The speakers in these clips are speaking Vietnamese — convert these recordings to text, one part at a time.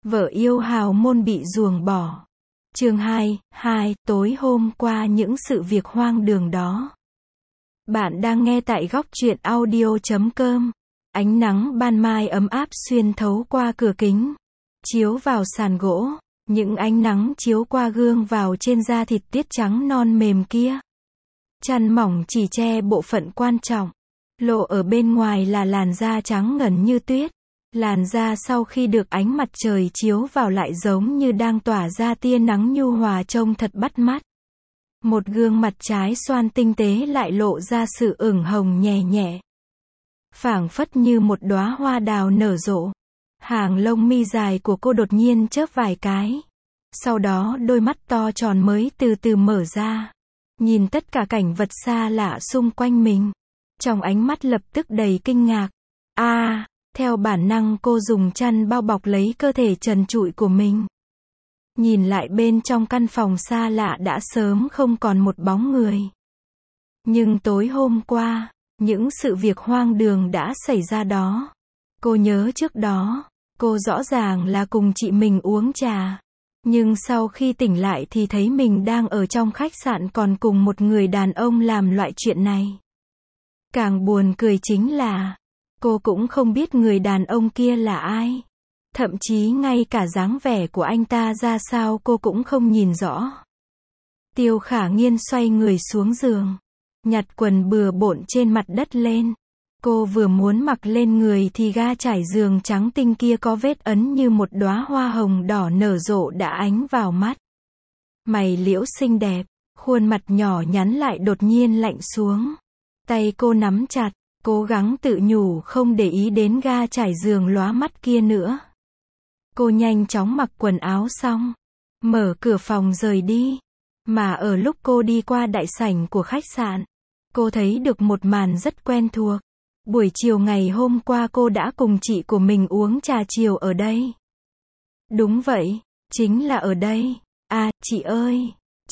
Vợ yêu hào môn bị ruồng bỏ. Chương 2, tối hôm qua những sự việc hoang đường đó. Bạn đang nghe tại góc truyện audio.com. Ánh nắng ban mai ấm áp xuyên thấu qua cửa kính, chiếu vào sàn gỗ, những ánh nắng chiếu qua gương vào trên da thịt tiết trắng non mềm kia. Chăn mỏng chỉ che bộ phận quan trọng, lộ ở bên ngoài là làn da trắng ngần như tuyết. Làn da sau khi được ánh mặt trời chiếu vào lại giống như đang tỏa ra tia nắng nhu hòa trông thật bắt mắt. Một gương mặt trái xoan tinh tế lại lộ ra sự ửng hồng nhẹ nhẹ, phảng phất như một đóa hoa đào nở rộ. Hàng lông mi dài của cô đột nhiên chớp vài cái. Sau đó đôi mắt to tròn mới từ từ mở ra, nhìn tất cả cảnh vật xa lạ xung quanh mình. Trong ánh mắt lập tức đầy kinh ngạc. Theo bản năng cô dùng chăn bao bọc lấy cơ thể trần trụi của mình. Nhìn lại bên trong căn phòng xa lạ đã sớm không còn một bóng người. Nhưng tối hôm qua, những sự việc hoang đường đã xảy ra đó. Cô nhớ trước đó, cô rõ ràng là cùng chị mình uống trà. Nhưng sau khi tỉnh lại thì thấy mình đang ở trong khách sạn còn cùng một người đàn ông làm loại chuyện này. Càng buồn cười chính là cô cũng không biết người đàn ông kia là ai. Thậm chí ngay cả dáng vẻ của anh ta ra sao cô cũng không nhìn rõ. Tiêu Khả Nghiên xoay người xuống giường, nhặt quần bừa bộn trên mặt đất lên. Cô vừa muốn mặc lên người thì ga trải giường trắng tinh kia có vết ấn như một đóa hoa hồng đỏ nở rộ đã ánh vào mắt. Mày liễu xinh đẹp, khuôn mặt nhỏ nhắn lại đột nhiên lạnh xuống. Tay cô nắm chặt, cố gắng tự nhủ không để ý đến ga trải giường lóa mắt kia nữa. Cô nhanh chóng mặc quần áo xong, mở cửa phòng rời đi. Mà ở lúc cô đi qua đại sảnh của khách sạn, cô thấy được một màn rất quen thuộc. Buổi chiều ngày hôm qua cô đã cùng chị của mình uống trà chiều ở đây. Đúng vậy, chính là ở đây. Chị ơi,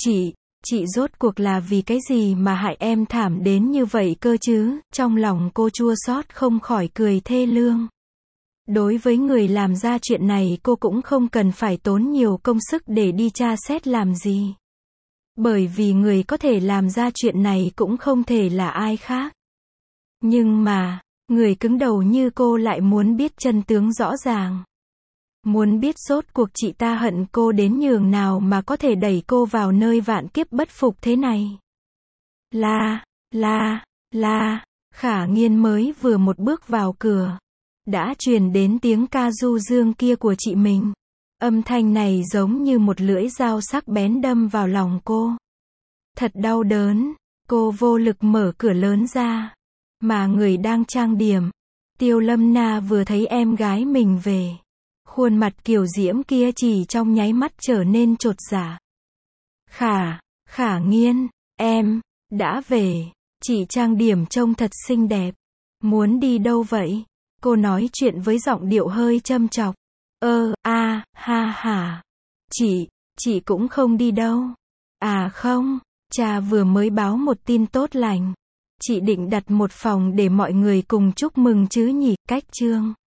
chị rốt cuộc là vì cái gì mà hại em thảm đến như vậy cơ chứ? Trong lòng cô chua xót không khỏi cười thê lương. Đối với người làm ra chuyện này cô cũng không cần phải tốn nhiều công sức để đi tra xét làm gì. Bởi vì người có thể làm ra chuyện này cũng không thể là ai khác. Nhưng mà, người cứng đầu như cô lại muốn biết chân tướng rõ ràng. Muốn biết rốt cuộc chị ta hận cô đến nhường nào mà có thể đẩy cô vào nơi vạn kiếp bất phục thế này. Khả Nghiên mới vừa một bước vào cửa, đã truyền đến tiếng ca du dương kia của chị mình. Âm thanh này giống như một lưỡi dao sắc bén đâm vào lòng cô. Thật đau đớn, cô vô lực mở cửa lớn ra. Mà người đang trang điểm, Tiêu Lâm Na vừa thấy em gái mình về. Khuôn mặt kiều diễm kia chỉ trong nháy mắt trở nên chột dạ. Khả Nghiên, em đã về. Chị trang điểm trông thật xinh đẹp. Muốn đi đâu vậy? Cô nói chuyện với giọng điệu hơi châm chọc. Chị cũng không đi đâu. Không, cha vừa mới báo một tin tốt lành. Chị định đặt một phòng để mọi người cùng chúc mừng chứ nhỉ? Cách chương